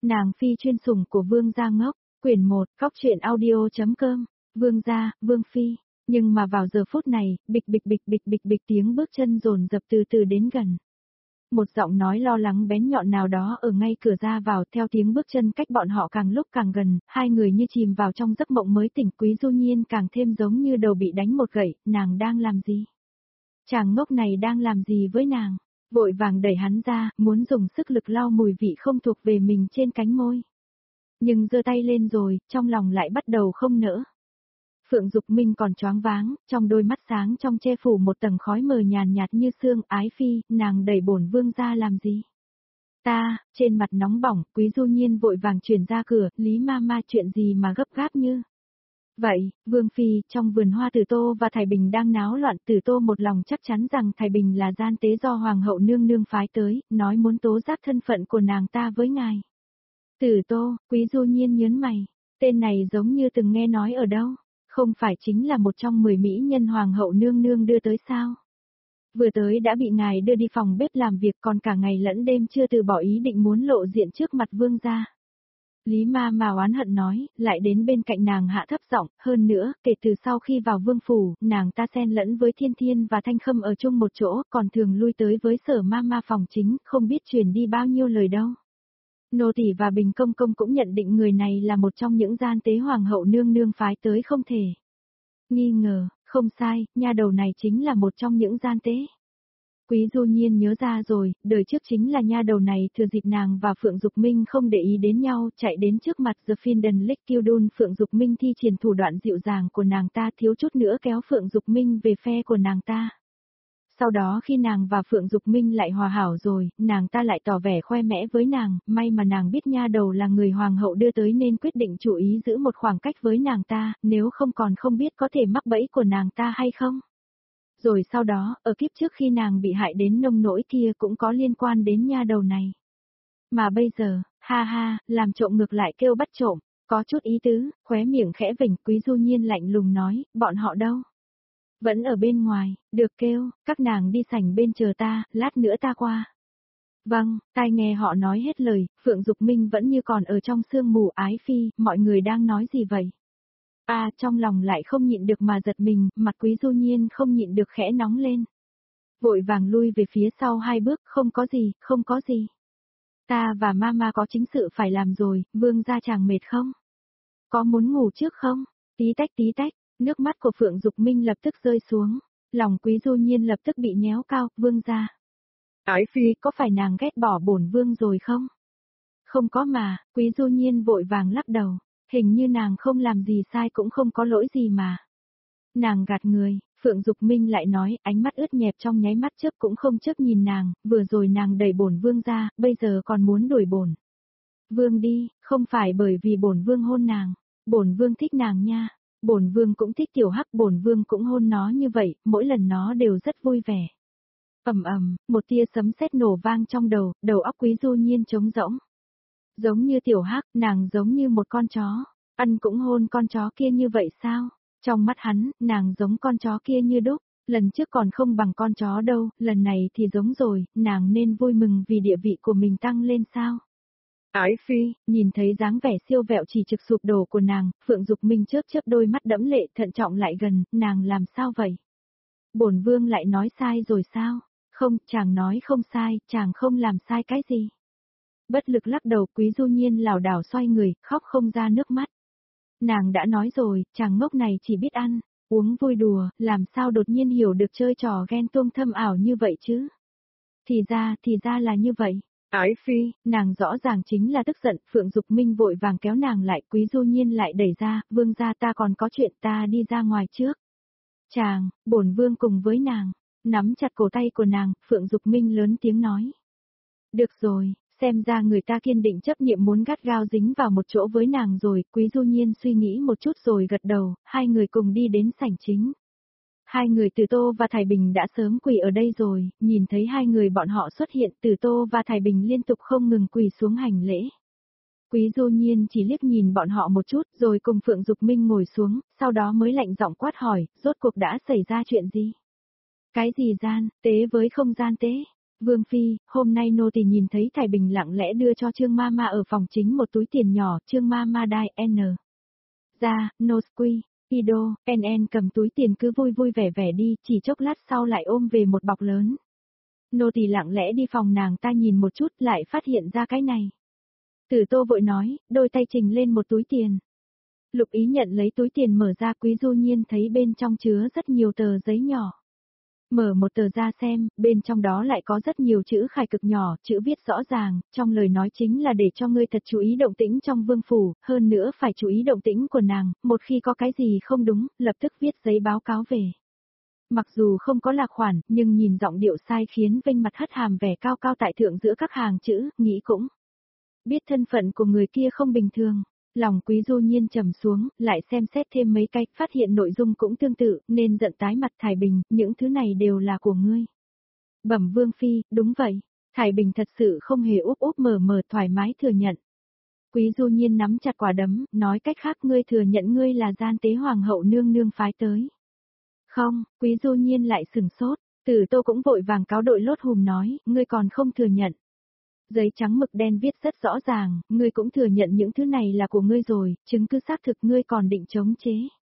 Nàng phi chuyên sủng của Vương gia ngốc, quyển 1, cóc truyện audio.com, Vương gia, Vương phi. Nhưng mà vào giờ phút này, bịch tiếng bước chân dồn dập từ từ đến gần. Một giọng nói lo lắng bén nhọn nào đó ở ngay cửa ra vào, theo tiếng bước chân cách bọn họ càng lúc càng gần, hai người như chìm vào trong giấc mộng mới tỉnh. Quý Du Nhiên càng thêm giống như đầu bị đánh một gậy, nàng đang làm gì? Chàng ngốc này đang làm gì với nàng? Vội vàng đẩy hắn ra, muốn dùng sức lực lau mùi vị không thuộc về mình trên cánh môi. Nhưng giơ tay lên rồi, trong lòng lại bắt đầu không nỡ. Phượng Dục Minh còn choáng váng, trong đôi mắt sáng trong che phủ một tầng khói mờ nhàn nhạt như sương. Ái phi, nàng đẩy bổn vương ra làm gì? Ta, trên mặt nóng bỏng, Quý Du Nhiên vội vàng chuyển ra cửa, Lý ma ma chuyện gì mà gấp gáp như? Vậy, Vương phi, trong vườn hoa Tử Tô và Thái Bình đang náo loạn. Tử Tô một lòng chắc chắn rằng Thái Bình là gian tế do Hoàng hậu nương nương phái tới, nói muốn tố giác thân phận của nàng ta với ngài. Tử Tô, Quý Du Nhiên nhớn mày, tên này giống như từng nghe nói ở đâu, không phải chính là một trong 10 mỹ nhân Hoàng hậu nương nương đưa tới sao? Vừa tới đã bị ngài đưa đi phòng bếp làm việc, còn cả ngày lẫn đêm chưa từ bỏ ý định muốn lộ diện trước mặt vương gia. Lý ma ma oán hận nói, lại đến bên cạnh nàng hạ thấp giọng, hơn nữa, kể từ sau khi vào vương phủ, nàng ta xen lẫn với Thiên Thiên và Thanh Khâm ở chung một chỗ, còn thường lui tới với Sở ma ma phòng chính, không biết truyền đi bao nhiêu lời đâu. Nô tỳ và Bình công công cũng nhận định người này là một trong những gian tế Hoàng hậu nương nương phái tới không thể nghi ngờ, không sai, nha đầu này chính là một trong những gian tế. Quý Du Nhiên nhớ ra rồi, đời trước chính là nha đầu này thừa dịp nàng và Phượng Dục Minh không để ý đến nhau, chạy đến trước mặt The Finden Lick Kildun. Phượng Dục Minh thi triển thủ đoạn dịu dàng của nàng ta, thiếu chút nữa kéo Phượng Dục Minh về phe của nàng ta. Sau đó khi nàng và Phượng Dục Minh lại hòa hảo rồi, nàng ta lại tỏ vẻ khoe mẽ với nàng, may mà nàng biết nha đầu là người hoàng hậu đưa tới nên quyết định chú ý giữ một khoảng cách với nàng ta, nếu không còn không biết có thể mắc bẫy của nàng ta hay không. Rồi sau đó, ở kiếp trước khi nàng bị hại đến nông nỗi kia cũng có liên quan đến nha đầu này. Mà bây giờ, ha ha, làm trộm ngược lại kêu bắt trộm, có chút ý tứ, khóe miệng khẽ vểnh. Quý Du Nhiên lạnh lùng nói, bọn họ đâu? Vẫn ở bên ngoài, được kêu, các nàng đi sảnh bên chờ ta, lát nữa ta qua. Vâng, tai nghe họ nói hết lời, Phượng Dục Minh vẫn như còn ở trong sương mù. Ái phi, mọi người đang nói gì vậy? Trong lòng lại không nhịn được mà giật mình, mặt Quý Du Nhiên không nhịn được khẽ nóng lên. Vội vàng lui về phía sau 2 bước, không có gì, không có gì. Ta và mama có chính sự phải làm rồi, vương gia chàng mệt không? Có muốn ngủ trước không? Tí tách, nước mắt của Phượng Dục Minh lập tức rơi xuống. Lòng Quý Du Nhiên lập tức bị nhéo cao, vương gia. Ái phi, có phải nàng ghét bỏ bổn vương rồi không? Không có mà, Quý Du Nhiên vội vàng lắc đầu. Hình như nàng không làm gì sai cũng không có lỗi gì mà. Nàng gạt người, Phượng Dục Minh lại nói, ánh mắt ướt nhẹp trong nháy mắt chớp cũng không chớp nhìn nàng, vừa rồi nàng đẩy bổn vương ra, bây giờ còn muốn đuổi bổn vương đi, không phải bởi vì bổn vương hôn nàng, bổn vương thích nàng nha, bổn vương cũng thích Tiểu Hắc, bổn vương cũng hôn nó như vậy, mỗi lần nó đều rất vui vẻ. Một tia sấm sét nổ vang trong đầu óc Quý Du Nhiên trống rỗng. Giống như Tiểu Hắc, nàng giống như một con chó, ăn cũng hôn con chó kia như vậy sao? Trong mắt hắn, nàng giống con chó kia như đúc, lần trước còn không bằng con chó đâu, lần này thì giống rồi, nàng nên vui mừng vì địa vị của mình tăng lên sao? Ái phi, nhìn thấy dáng vẻ siêu vẹo chỉ trực sụp đổ của nàng, Phượng Dục Minh chớp đôi mắt đẫm lệ, thận trọng lại gần, nàng làm sao vậy? Bổn vương lại nói sai rồi sao? Không, chàng nói không sai, chàng không làm sai cái gì? Bất lực lắc đầu. Quý Du Nhiên lảo đảo xoay người, khóc không ra nước mắt. Nàng đã nói rồi, chàng ngốc này chỉ biết ăn, uống vui đùa, làm sao đột nhiên hiểu được chơi trò ghen tuông thâm ảo như vậy chứ? Thì ra là như vậy. Ái phi, nàng rõ ràng chính là tức giận. Phượng Dục Minh vội vàng kéo nàng lại, Quý Du Nhiên lại đẩy ra, vương gia ta còn có chuyện, ta đi ra ngoài trước. Chàng, bổn vương cùng với nàng, nắm chặt cổ tay của nàng, Phượng Dục Minh lớn tiếng nói. Được rồi. Xem ra người ta kiên định chấp niệm muốn gắt gao dính vào một chỗ với nàng rồi. Quý Du Nhiên suy nghĩ một chút rồi gật đầu, hai người cùng đi đến sảnh chính. Hai người Từ Tô và Thái Bình đã sớm quỳ ở đây rồi, nhìn thấy hai người bọn họ xuất hiện, Từ Tô và Thái Bình liên tục không ngừng quỳ xuống hành lễ. Quý Du Nhiên chỉ liếc nhìn bọn họ một chút rồi cùng Phượng Dục Minh ngồi xuống, sau đó mới lạnh giọng quát hỏi, rốt cuộc đã xảy ra chuyện gì? Cái gì gian tế với không gian tế? Vương Phi, hôm nay nô tỳ nhìn thấy Thải Bình lặng lẽ đưa cho Trương Mama ở phòng chính một túi tiền nhỏ, Trương Mama đai N. Ra, no squee, Ido, NN cầm túi tiền cứ vui vui vẻ vẻ đi, chỉ chốc lát sau lại ôm về một bọc lớn. Nô tỳ lặng lẽ đi phòng nàng ta nhìn một chút lại phát hiện ra cái này. Tử Tô vội nói, đôi tay trình lên một túi tiền. Lục Ý nhận lấy túi tiền mở ra, Quý Du Nhiên thấy bên trong chứa rất nhiều tờ giấy nhỏ. Mở một tờ ra xem, bên trong đó lại có rất nhiều chữ khải cực nhỏ, chữ viết rõ ràng, trong lời nói chính là để cho ngươi thật chú ý động tĩnh trong vương phủ, hơn nữa phải chú ý động tĩnh của nàng, một khi có cái gì không đúng, lập tức viết giấy báo cáo về. Mặc dù không có lạc khoản, nhưng nhìn giọng điệu sai khiến vênh mặt hất hàm vẻ cao cao tại thượng giữa các hàng chữ, nghĩ cũng biết thân phận của người kia không bình thường. Lòng Quý Du Nhiên trầm xuống, lại xem xét thêm mấy cách, phát hiện nội dung cũng tương tự, nên giận tái mặt. Thải Bình, những thứ này đều là của ngươi. Bẩm Vương Phi, đúng vậy. Thải Bình thật sự không hề úp úp mở mở, thoải mái thừa nhận. Quý Du Nhiên nắm chặt quả đấm, nói cách khác ngươi thừa nhận ngươi là gian tế hoàng hậu nương nương phái tới. Không, Quý Du Nhiên lại sừng sốt, Tử Tô cũng vội vàng cáo đội lốt hùm nói, ngươi còn không thừa nhận. Giấy trắng mực đen viết rất rõ ràng, ngươi cũng thừa nhận những thứ này là của ngươi rồi, chứng cứ xác thực ngươi còn định chống chế.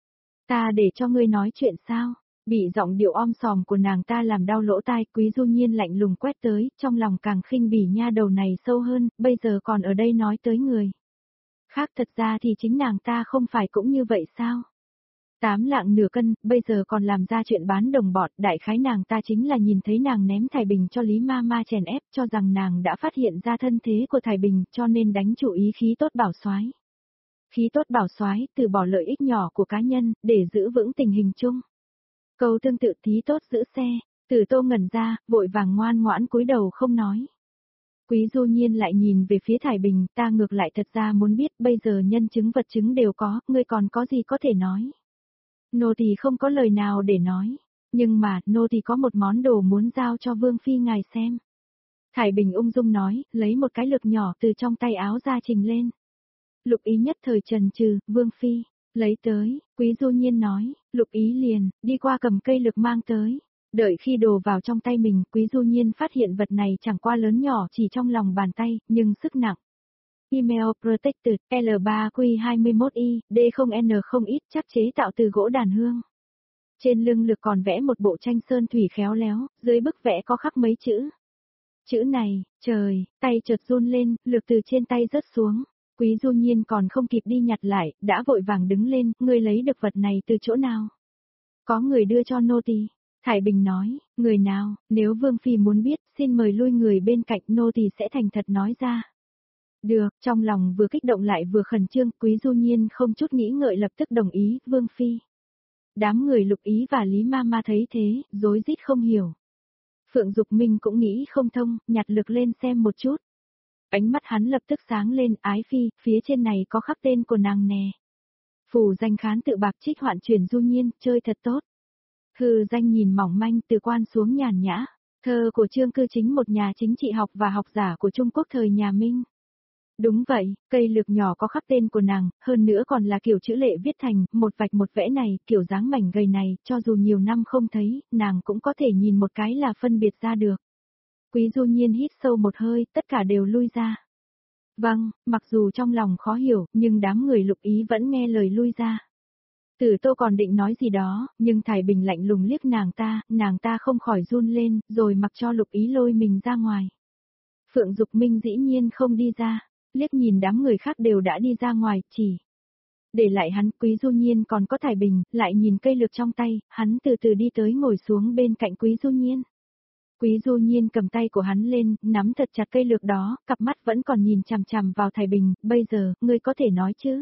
Ta để cho ngươi nói chuyện sao? Bị giọng điệu om sòm của nàng ta làm đau lỗ tai, Quý Du Nhiên lạnh lùng quét tới, trong lòng càng khinh bỉ nha đầu này sâu hơn, bây giờ còn ở đây nói tới người. Khác thật ra thì chính nàng ta không phải cũng như vậy sao? 8 lạng nửa cân, bây giờ còn làm ra chuyện bán đồng bọt, đại khái nàng ta chính là nhìn thấy nàng ném Thải Bình cho Lý Mama chèn ép, cho rằng nàng đã phát hiện ra thân thế của Thải Bình, cho nên đánh chủ ý khí tốt bảo soái. Khí tốt bảo soái, từ bỏ lợi ích nhỏ của cá nhân, để giữ vững tình hình chung. Câu tương tự thí tốt giữ xe, Tử Tô ngẩn ra, vội vàng ngoan ngoãn cúi đầu không nói. Quý Du Nhiên lại nhìn về phía Thải Bình, ta ngược lại thật ra muốn biết, bây giờ nhân chứng vật chứng đều có, ngươi còn có gì có thể nói. Nô tỳ không có lời nào để nói, nhưng mà, nô tỳ có một món đồ muốn giao cho Vương Phi ngài xem. Thải Bình ung dung nói, lấy một cái lược nhỏ từ trong tay áo ra trình lên. Lục Ý nhất thời trần trừ, Vương Phi, lấy tới, Quý Du Nhiên nói, Lục Ý liền, đi qua cầm cây lược mang tới. Đợi khi đồ vào trong tay mình, Quý Du Nhiên phát hiện vật này chẳng qua lớn nhỏ chỉ trong lòng bàn tay, nhưng sức nặng. Email Protected, L3Q21I, D0N0X chắc chế tạo từ gỗ đàn hương. Trên lưng lược còn vẽ một bộ tranh sơn thủy khéo léo, dưới bức vẽ có khắc mấy chữ. Chữ này, trời, tay chợt run lên, lược từ trên tay rớt xuống. Quý Du Nhiên còn không kịp đi nhặt lại, đã vội vàng đứng lên, ngươi lấy được vật này từ chỗ nào? Có người đưa cho nô tỳ. Thải Bình nói, người nào, nếu Vương Phi muốn biết, xin mời lui người bên cạnh, nô tỳ sẽ thành thật nói ra. Được, trong lòng vừa kích động lại vừa khẩn trương, Quý Du Nhiên không chút nghĩ ngợi lập tức đồng ý, Vương Phi. Đám người Lục Ý và Lý Mama thấy thế, rối rít không hiểu. Phượng Dục Minh cũng nghĩ không thông, nhặt lược lên xem một chút. Ánh mắt hắn lập tức sáng lên, Ái Phi, phía trên này có khắc tên của nàng nè. Phủ danh khán tự bạc trích hoạn chuyển Du Nhiên, chơi thật tốt. Hư danh nhìn mỏng manh từ quan xuống nhàn nhã. Thơ của Trương Cư Chính, một nhà chính trị học và học giả của Trung Quốc thời nhà Minh. Đúng vậy, cây lược nhỏ có khắc tên của nàng, hơn nữa còn là kiểu chữ lệ viết thành, một vạch một vẽ này, kiểu dáng mảnh gầy này, cho dù nhiều năm không thấy, nàng cũng có thể nhìn một cái là phân biệt ra được. Quý Du Nhiên hít sâu một hơi, tất cả đều lui ra. Vâng, mặc dù trong lòng khó hiểu, nhưng đám người Lục Ý vẫn nghe lời lui ra. Tử Tô còn định nói gì đó, nhưng Thải Bình lạnh lùng liếc nàng ta không khỏi run lên, rồi mặc cho Lục Ý lôi mình ra ngoài. Phượng Dục Minh dĩ nhiên không đi ra, liếc nhìn đám người khác đều đã đi ra ngoài, chỉ để lại hắn. Quý Du Nhiên còn có Thải Bình, lại nhìn cây lược trong tay, hắn từ từ đi tới ngồi xuống bên cạnh Quý Du Nhiên. Quý Du Nhiên cầm tay của hắn lên, nắm thật chặt cây lược đó, cặp mắt vẫn còn nhìn chằm chằm vào Thải Bình, bây giờ, ngươi có thể nói chứ?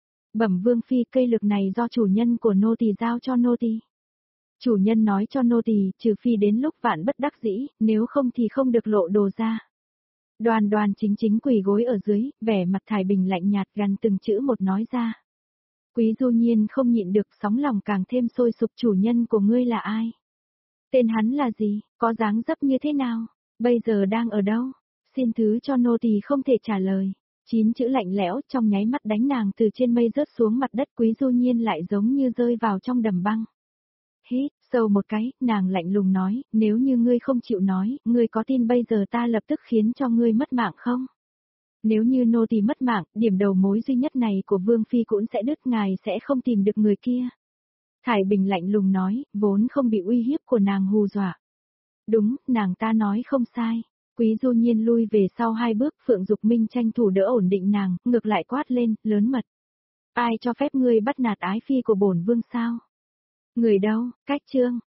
Bẩm Vương Phi, cây lược này do chủ nhân của nô tỳ giao cho nô tỳ. Chủ nhân nói cho nô tỳ, trừ phi đến lúc vạn bất đắc dĩ, nếu không thì không được lộ đồ ra. Đoan Đoan chính chính quỳ gối ở dưới, vẻ mặt Thải Bình lạnh nhạt gần từng chữ một nói ra. Quý Du Nhiên không nhịn được, sóng lòng càng thêm sôi sục. Chủ nhân của ngươi là ai? Tên hắn là gì, có dáng dấp như thế nào, bây giờ đang ở đâu? Xin thứ cho nô tỳ không thể trả lời. 9 chữ lạnh lẽo trong nháy mắt đánh nàng từ trên mây rớt xuống mặt đất. Quý Du Nhiên lại giống như rơi vào trong đầm băng. Hít Sâu một cái, nàng lạnh lùng nói, nếu như ngươi không chịu nói, ngươi có tin bây giờ ta lập tức khiến cho ngươi mất mạng không? Nếu như nô tỳ mất mạng, điểm đầu mối duy nhất này của Vương Phi cũng sẽ đứt, ngài sẽ không tìm được người kia. Thải Bình lạnh lùng nói, vốn không bị uy hiếp của nàng hù dọa. Đúng, nàng ta nói không sai. Quý Du Nhiên lui về sau 2 bước, Phượng Dục Minh tranh thủ đỡ ổn định nàng, ngược lại quát lên, lớn mật. Ai cho phép ngươi bắt nạt ái phi của bổn vương sao? Người đâu, cách trương.